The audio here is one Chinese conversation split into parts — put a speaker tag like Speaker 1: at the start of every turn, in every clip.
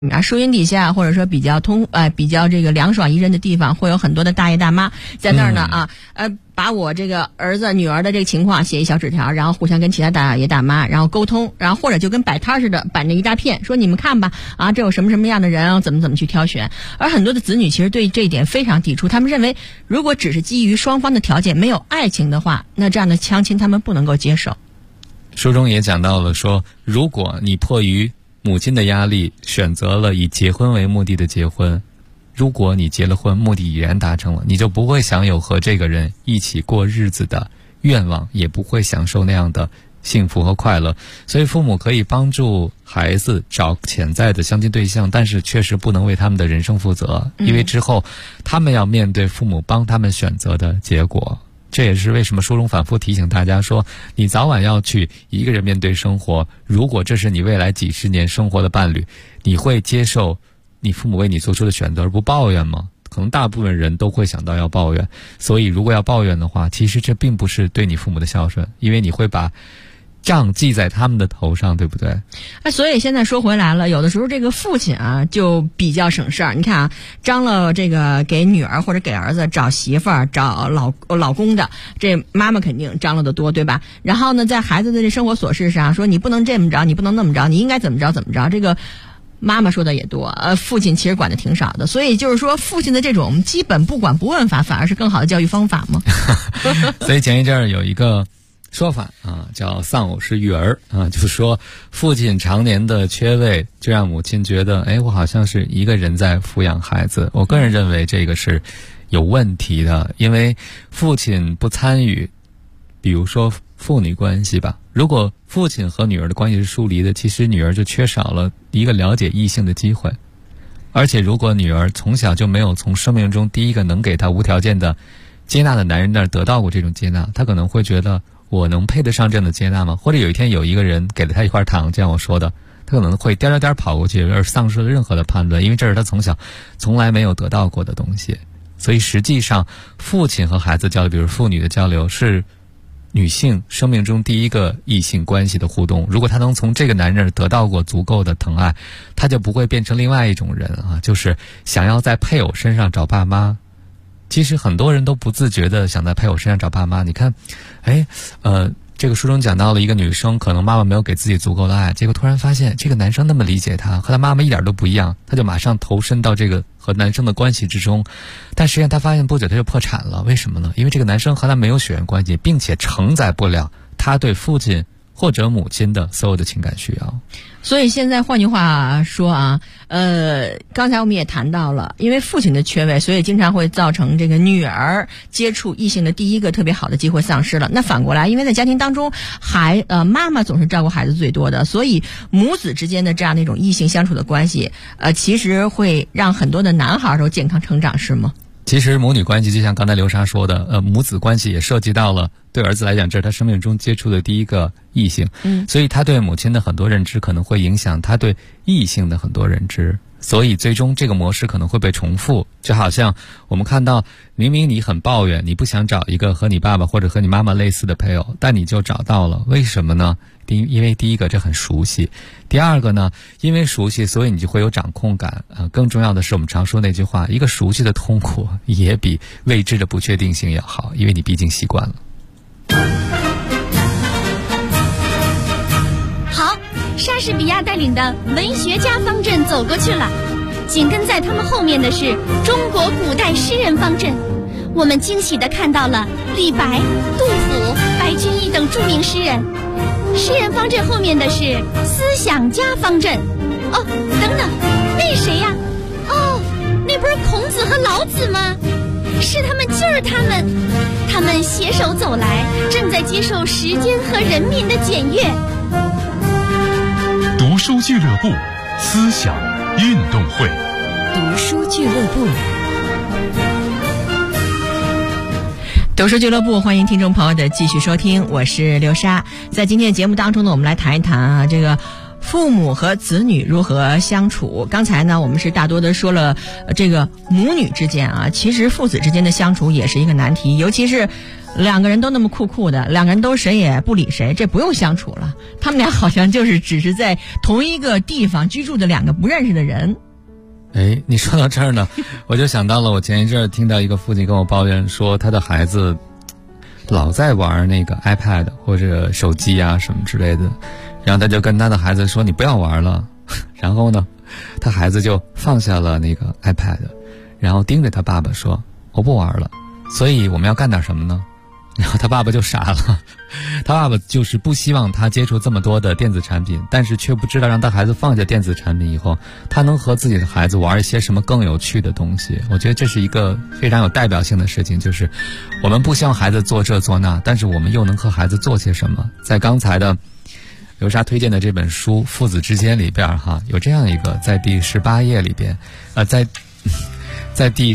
Speaker 1: 树荫底下或者说比较这个凉爽宜人的地方，会有很多的大爷大妈在那儿呢把我这个儿子女儿的这个情况写一小纸条，然后互相跟其他大爷大妈然后沟通，然后或者就跟摆摊似的摆着一大片，说你们看吧这有什么什么样的人怎么去挑选。而很多的子女其实对这一点非常抵触，他们认为如果只是基于双方的条件没有爱情的话，那这样的相亲他们不能够接受。
Speaker 2: 书中也讲到了说，如果你迫于母亲的压力选择了以结婚为目的的结婚，如果你结了婚，目的已然达成了，你就不会享有和这个人一起过日子的愿望，也不会享受那样的幸福和快乐。所以父母可以帮助孩子找潜在的相亲对象，但是确实不能为他们的人生负责，因为之后他们要面对父母帮他们选择的结果。这也是为什么书中反复提醒大家说，你早晚要去一个人面对生活，如果这是你未来几十年生活的伴侣，你会接受你父母为你做出的选择而不抱怨吗？可能大部分人都会想到要抱怨，所以如果要抱怨的话，其实这并不是对你父母的孝顺，因为你会把账记在他们的头上，对不对？
Speaker 1: 所以现在说回来了，有的时候这个父亲就比较省事儿。你看张罗这个给女儿或者给儿子找媳妇儿找老公的，这妈妈肯定张罗的多，对吧？然后呢，在孩子的这生活琐事上说，你不能这么着，你不能那么着，你应该怎么着，这个妈妈说的也多，父亲其实管的挺少的。所以就是说，父亲的这种基本不管不问法，反而是更好的教育方法吗？
Speaker 2: 所以前一阵儿有一个说法叫丧偶式育儿就是说父亲常年的缺位，就让母亲觉得我好像是一个人在抚养孩子。我个人认为这个是有问题的，因为父亲不参与，比如说父女关系吧，如果父亲和女儿的关系是疏离的，其实女儿就缺少了一个了解异性的机会。而且如果女儿从小就没有从生命中第一个能给她无条件的接纳的男人那儿得到过这种接纳，她可能会觉得我能配得上这样的接纳吗？或者有一天有一个人给了他一块糖，就像我说的，他可能会颠跑过去，而丧失了任何的判断，因为这是他从小从来没有得到过的东西。所以实际上父亲和孩子交流，比如父女的交流，是女性生命中第一个异性关系的互动。如果她能从这个男人得到过足够的疼爱，她就不会变成另外一种人就是想要在配偶身上找爸妈。其实很多人都不自觉的想在配偶身上找爸妈。你看这个书中讲到了一个女生，可能妈妈没有给自己足够的爱，结果突然发现这个男生那么理解她，和她妈妈一点都不一样，她就马上投身到这个和男生的关系之中。但实际上她发现不久她就破产了。为什么呢？因为这个男生和她没有血缘关系，并且承载不了她对父亲或者母亲的所有的情感需要。
Speaker 1: 所以现在换句话说刚才我们也谈到了，因为父亲的缺位，所以经常会造成这个女儿接触异性的第一个特别好的机会丧失了。那反过来，因为在家庭当中妈妈总是照顾孩子最多的，所以母子之间的这样的一种异性相处的关系其实会让很多的男孩都健康成长，是吗？
Speaker 2: 其实母女关系就像刚才刘莎说的母子关系也涉及到了，对儿子来讲这是他生命中接触的第一个异性，所以他对母亲的很多认知可能会影响他对异性的很多认知，所以最终这个模式可能会被重复。就好像我们看到明明你很抱怨，你不想找一个和你爸爸或者和你妈妈类似的配偶，但你就找到了，为什么呢？因为第一个这很熟悉，第二个呢，因为熟悉所以你就会有掌控感更重要的是我们常说那句话，一个熟悉的痛苦也比未知的不确定性要好，因为你毕竟习惯了。
Speaker 3: 好，莎士比亚带领的文学家方阵走过去了，紧跟在他们后面的是中国古代诗人方阵。我们惊喜地看到了李白、杜甫、白居易等著名诗人。诗人方阵后面的是思想家方阵。等等，那是谁呀？那不是孔子和老子吗？是他们，就是他们，他们携手走来，正在接受时间和人民的检阅。
Speaker 4: 读书俱乐部，思想运动会。
Speaker 5: 读书俱乐部。
Speaker 1: 读书俱乐部，欢迎听众朋友的继续收听，我是刘莎。在今天的节目当中呢，我们来谈一谈这个父母和子女如何相处。刚才呢，我们是大多的说了这个母女之间其实父子之间的相处也是一个难题，尤其是两个人都那么酷酷的，两个人都谁也不理谁，这不用相处了。他们俩好像只是在同一个地方居住的两个不认识的人。
Speaker 2: 哎，你说到这儿呢，我就想到了我前一阵听到一个父亲跟我抱怨说，他的孩子老在玩那个 iPad 或者手机啊什么之类的，然后他就跟他的孩子说你不要玩了，然后呢他孩子就放下了那个 iPad， 然后盯着他爸爸说我不玩了，所以我们要干点什么呢？然后他爸爸就傻了，他爸爸就是不希望他接触这么多的电子产品，但是却不知道让他孩子放下电子产品以后，他能和自己的孩子玩一些什么更有趣的东西。我觉得这是一个非常有代表性的事情，就是我们不希望孩子做这做那，但是我们又能和孩子做些什么。在刚才的刘莎推荐的这本书《父子之间》里边有这样一个，在第18页里边在第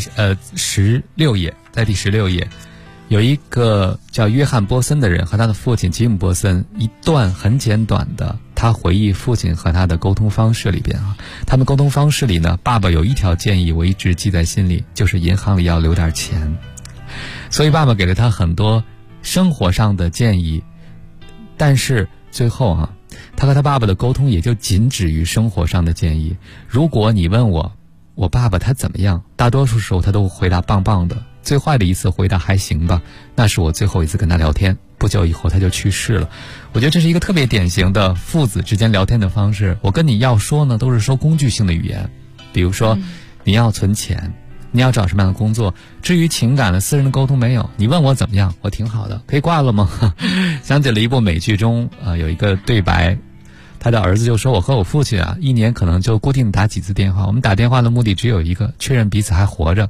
Speaker 2: 16页有一个叫约翰波森的人和他的父亲吉姆波森一段很简短的他回忆父亲和他的沟通方式里边他们沟通方式里呢，爸爸有一条建议我一直记在心里，就是银行里要留点钱。所以爸爸给了他很多生活上的建议，但是最后他和他爸爸的沟通也就仅止于生活上的建议。如果你问我爸爸他怎么样，大多数时候他都回答棒棒的，最坏的一次回答还行吧，那是我最后一次跟他聊天，不久以后他就去世了。我觉得这是一个特别典型的父子之间聊天的方式。我跟你要说呢，都是说工具性的语言，比如说你要存钱，你要找什么样的工作，至于情感的私人的沟通没有。你问我怎么样，我挺好的，可以挂了吗？想起了一部美剧中有一个对白，他的儿子就说，我和我父亲一年可能就固定打几次电话，我们打电话的目的只有一个，确认彼此还活着。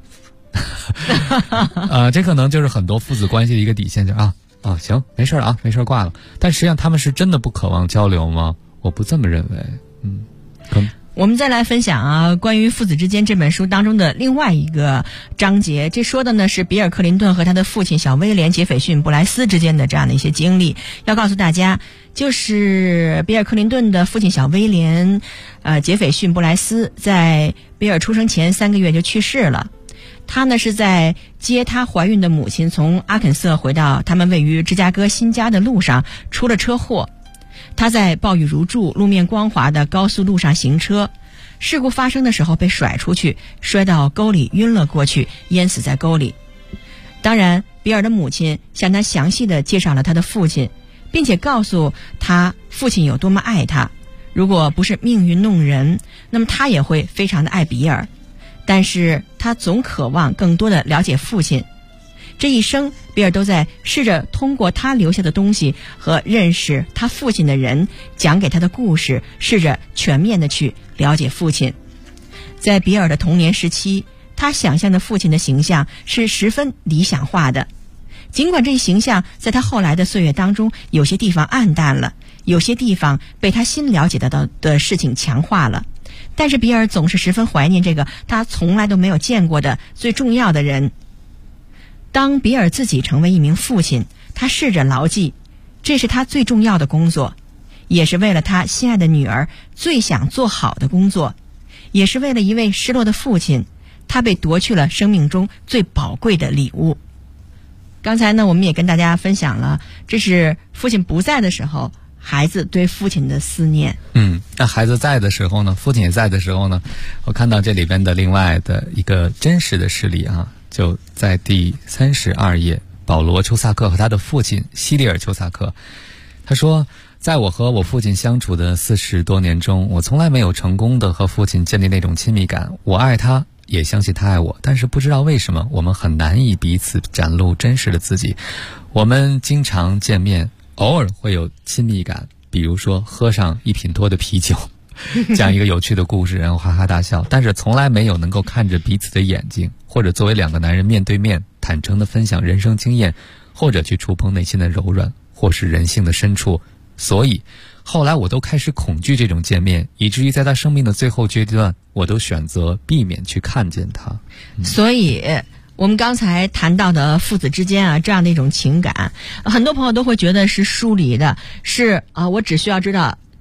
Speaker 2: 这可能就是很多父子关系的一个底线，就是行，没事了没事挂了。但实际上他们是真的不渴望交流吗？我不这么认为。
Speaker 1: 我们再来分享关于父子之间这本书当中的另外一个章节，这说的呢是比尔·克林顿和他的父亲小威廉·杰斐逊·布莱斯之间的这样的一些经历。要告诉大家，就是比尔·克林顿的父亲小威廉杰斐逊·布莱斯在比尔出生前3个月就去世了。他呢是在接他怀孕的母亲从阿肯色回到他们位于芝加哥新家的路上出了车祸。他在暴雨如注、路面光滑的高速路上行车，事故发生的时候被甩出去，摔到沟里晕了过去，淹死在沟里。当然，比尔的母亲向他详细地介绍了他的父亲，并且告诉他父亲有多么爱他。如果不是命运弄人，那么他也会非常的爱比尔。但是他总渴望更多的了解父亲。这一生，比尔都在试着通过他留下的东西和认识他父亲的人讲给他的故事，试着全面的去了解父亲。在比尔的童年时期，他想象的父亲的形象是十分理想化的。尽管这一形象在他后来的岁月当中有些地方暗淡了，有些地方被他新了解到的事情强化了，但是比尔总是十分怀念这个他从来都没有见过的最重要的人。当比尔自己成为一名父亲，他试着牢记，这是他最重要的工作，也是为了他心爱的女儿最想做好的工作，也是为了一位失落的父亲，他被夺去了生命中最宝贵的礼物。刚才呢，我们也跟大家分享了，这是父亲不在的时候孩子对父亲的思念。
Speaker 2: 那孩子在的时候呢，父亲也在的时候呢，我看到这里边的另外的一个真实的事例就在第32页，保罗·丘萨克和他的父亲西里尔·丘萨克，他说，在我和我父亲相处的40多年中，我从来没有成功的和父亲建立那种亲密感。我爱他，也相信他爱我，但是不知道为什么我们很难以彼此展露真实的自己。我们经常见面，偶尔会有亲密感，比如说喝上1品多的啤酒，讲一个有趣的故事，然后哈哈大笑，但是从来没有能够看着彼此的眼睛，或者作为两个男人面对面坦诚地分享人生经验，或者去触碰内心的柔软，或是人性的深处。所以后来我都开始恐惧这种见面，以至于在他生命的最后阶段，我都选择避免去看见他。
Speaker 1: 所以我们刚才谈到的父子之间这样的一种情感，很多朋友都会觉得是疏离的，是我只需要知道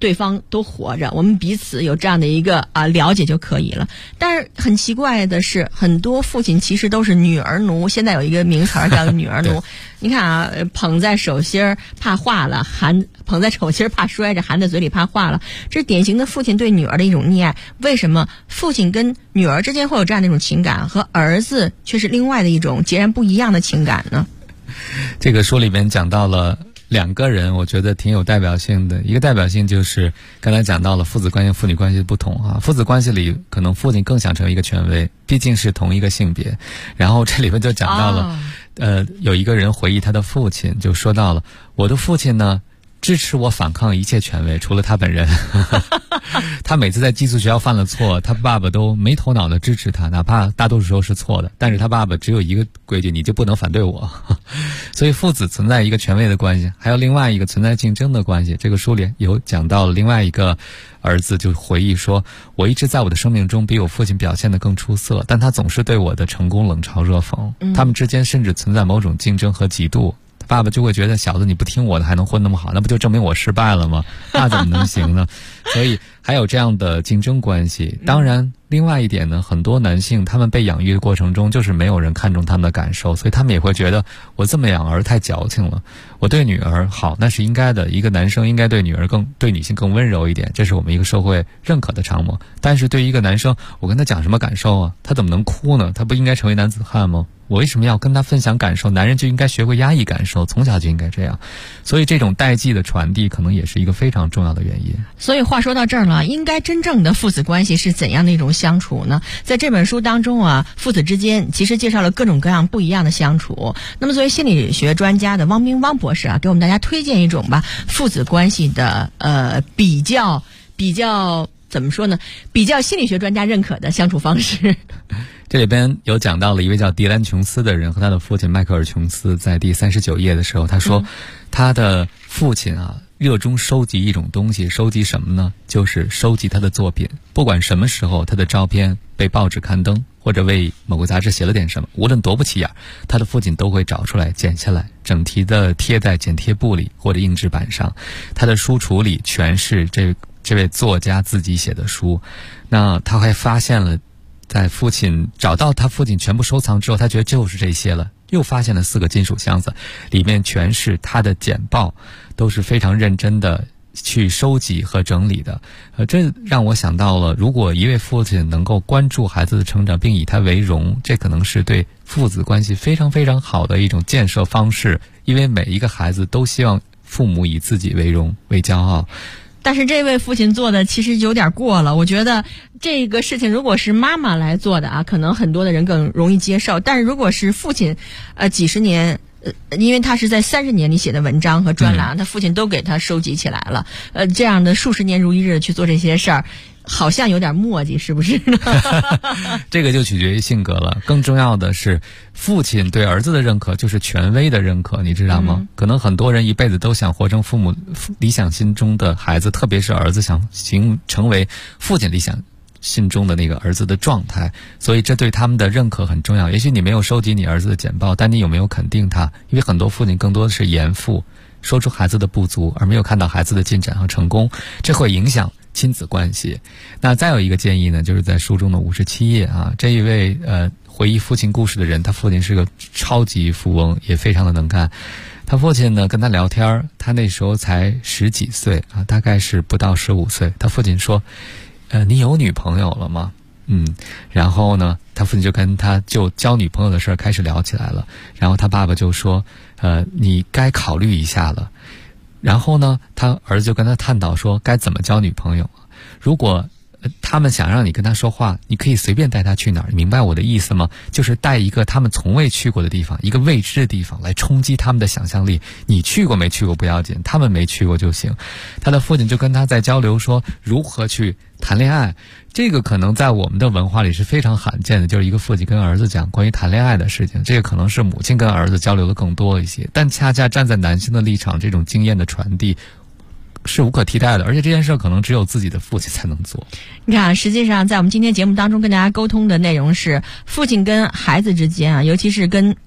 Speaker 1: 对方都活着，我们彼此有这样的一个了解就可以了。但是很奇怪的是，很多父亲其实都是女儿奴，现在有一个名词叫女儿奴。你看啊，捧在手心怕化了，捧在手心怕摔着，含在嘴里怕化了，这是典型的父亲对女儿的一种溺爱。为什么父亲跟女儿之间会有这样的一种情感，和儿子却是另外的一种截然不一样的情感呢？
Speaker 2: 这个书里面讲到了2个人，我觉得挺有代表性的。一个代表性就是刚才讲到了父子关系、父女关系的不同啊。父子关系里，可能父亲更想成为一个权威，毕竟是同一个性别。然后这里面就讲到了，有一个人回忆他的父亲，就说到了我的父亲呢，支持我反抗一切权威，除了他本人。他每次在寄宿学校犯了错，他爸爸都没头脑的支持他，哪怕大多数时候是错的，但是他爸爸只有一个规矩，你就不能反对我。所以父子存在一个权威的关系，还有另外一个存在竞争的关系。这个书里有讲到了另外一个儿子就回忆说，我一直在我的生命中比我父亲表现得更出色，但他总是对我的成功冷嘲热讽，他们之间甚至存在某种竞争和嫉妒。爸爸就会觉得，小子你不听我的还能混那么好，那不就证明我失败了吗？那怎么能行呢？所以还有这样的竞争关系。当然另外一点呢，很多男性他们被养育的过程中就是没有人看重他们的感受，所以他们也会觉得我这么养儿太矫情了，我对女儿好那是应该的，一个男生应该对女性更温柔一点，这是我们一个社会认可的常模。但是对于一个男生，我跟他讲什么感受啊？他怎么能哭呢？他不应该成为男子汉吗？我为什么要跟他分享感受？男人就应该学会压抑感受，从小就应该这样。所以这种代际的传递可能也是一个非常重要的原因。
Speaker 1: 所以话说到这儿了，应该真正的父子关系是怎样的一种相处呢？在这本书当中啊，父子之间其实介绍了各种各样不一样的相处。那么作为心理学专家的汪冰汪博士啊，给我们大家推荐一种吧，父子关系的比较怎么说呢？比较心理学专家认可的相处方式。
Speaker 2: 这里边有讲到了一位叫迪兰·琼斯的人和他的父亲迈克尔·琼斯，在第39页的时候，他说他的父亲啊热衷收集一种东西，收集什么呢？就是收集他的作品。不管什么时候他的照片被报纸刊登，或者为某个杂志写了点什么，无论多不起眼，他的父亲都会找出来剪下来，整齐的贴在剪贴簿里或者硬纸板上。他的书橱里全是这位作家自己写的书。那他还发现了，在找到他父亲全部收藏之后，他觉得就是这些了，又发现了4个金属箱子，里面全是他的简报，都是非常认真的去收集和整理的。这让我想到了，如果一位父亲能够关注孩子的成长并以他为荣，这可能是对父子关系非常非常好的一种建设方式，因为每一个孩子都希望父母以自己为荣为骄傲。
Speaker 1: 但是这位父亲做的其实有点过了，我觉得这个事情如果是妈妈来做的啊，可能很多的人更容易接受。但是如果是父亲，几十年，因为他是在30年里写的文章和专栏，他父亲都给他收集起来了，这样的数十年如一日去做这些事儿，好像有点磨叽，是不是呢？
Speaker 2: 这个就取决于性格了。更重要的是，父亲对儿子的认可就是权威的认可，你知道吗？可能很多人一辈子都想活成父母理想心中的孩子，特别是儿子想成为父亲理想心中的那个儿子的状态，所以这对他们的认可很重要。也许你没有收集你儿子的简报，但你有没有肯定他？因为很多父亲更多的是严父，说出孩子的不足，而没有看到孩子的进展和成功，这会影响亲子关系。那再有一个建议呢，就是在书中的57页啊，这一位回忆父亲故事的人，他父亲是个超级富翁，也非常的能干。他父亲呢跟他聊天，他那时候才10几岁啊，大概是不到15岁。他父亲说你有女朋友了吗？然后呢他父亲就跟他就交女朋友的事开始聊起来了。然后他爸爸就说你该考虑一下了。然后呢他儿子就跟他探讨说该怎么交女朋友。如果他们想让你跟他说话，你可以随便带他去哪儿，你明白我的意思吗？就是带一个他们从未去过的地方，一个未知的地方，来冲击他们的想象力。你去过没去过不要紧，他们没去过就行。他的父亲就跟他在交流说如何去谈恋爱。这个可能在我们的文化里是非常罕见的，就是一个父亲跟儿子讲关于谈恋爱的事情。这个可能是母亲跟儿子交流的更多一些，但恰恰站在男性的立场，这种经验的传递是无可替代的，而且这件事可能只有自己的父亲才能做。
Speaker 1: 你看，实际上在我们今天节目当中跟大家沟通的内容是，父亲跟孩子之间啊，尤其是跟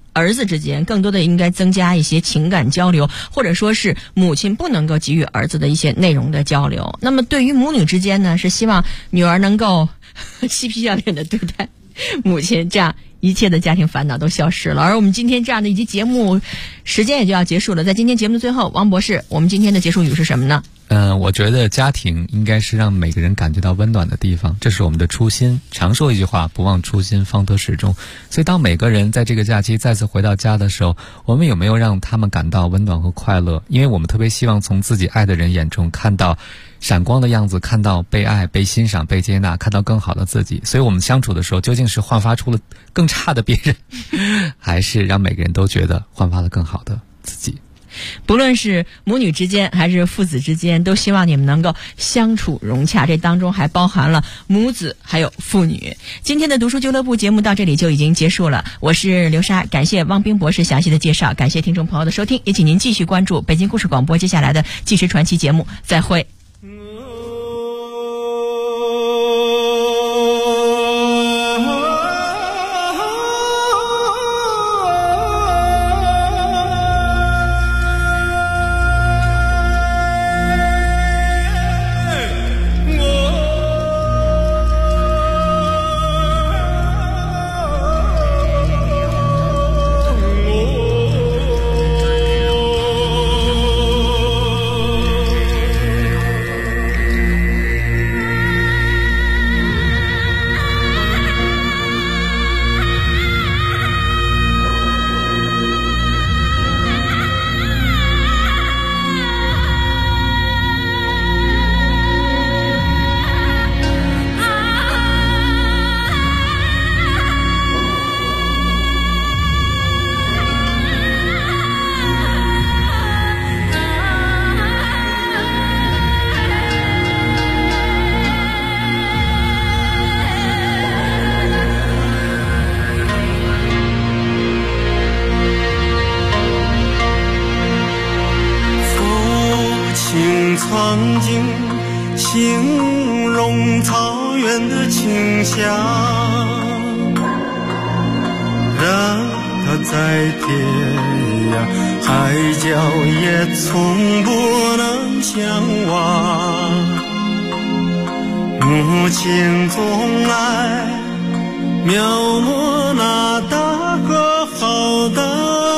Speaker 1: 儿子之间更多的应该增加一些情感交流，或者说是母亲不能够给予儿子的一些内容的交流。那么对于母女之间呢，是希望女儿能够嬉皮笑脸的对待母亲，这样一切的家庭烦恼都消失了。而我们今天这样的一集节目时间也就要结束了，在今天节目的最后，王博士，我们今天的结束语是什么呢？
Speaker 2: 我觉得家庭应该是让每个人感觉到温暖的地方，这是我们的初心。常说一句话，不忘初心方得始终。所以当每个人在这个假期再次回到家的时候，我们有没有让他们感到温暖和快乐？因为我们特别希望从自己爱的人眼中看到闪光的样子，看到被爱、被欣赏、被接纳，看到更好的自己。所以我们相处的时候，究竟是焕发出了更差的别人，还是让每个人都觉得焕发了更好的自己？
Speaker 1: 不论是母女之间还是父子之间，都希望你们能够相处融洽，这当中还包含了母子还有父女。今天的读书俱乐部节目到这里就已经结束了，我是刘莎，感谢汪冰博士详细的介绍，感谢听众朋友的收听，也请您继续关注北京故事广播接下来的纪实传奇节目，再会。
Speaker 6: 曾经形容草原的清香，让它在天涯海角也从不能相忘。母亲总爱描摹那大河浩荡，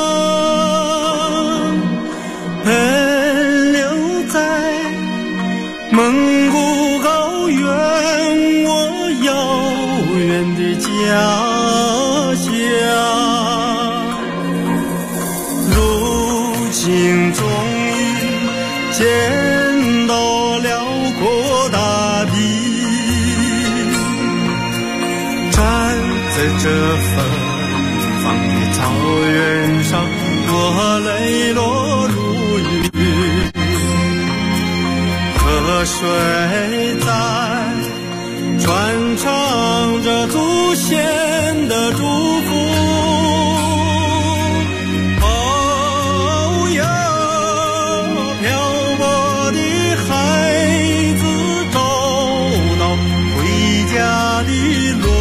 Speaker 6: 奔流在蒙古高原，我遥远的家乡。如今终于见到辽阔大地，站在这芬芳的草原上，我泪落如雨。河水在传唱着祖先的祝福，哦哟，漂泊的孩子找到回家的路。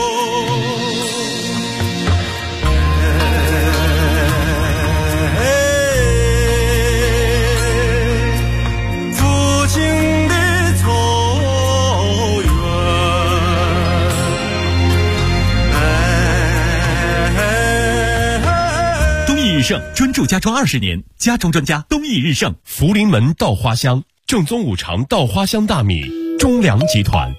Speaker 7: 日盛专注家装20年，家装专家东益日盛。
Speaker 4: 福临门稻花香，正宗五常稻花香大米，中粮集团。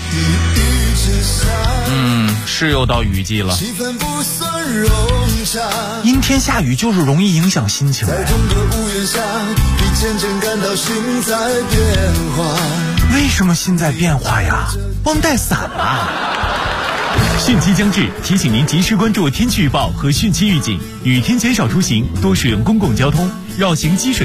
Speaker 8: 是又到雨季了，阴天下雨就是容易影响心情。在同个屋檐下，你渐渐感到心在变化。为什么心在变化呀？忘带伞了。
Speaker 7: 汛期将至，提醒您及时关注天气预报和汛期预警，雨天减少出行，多使用公共交通，绕行积水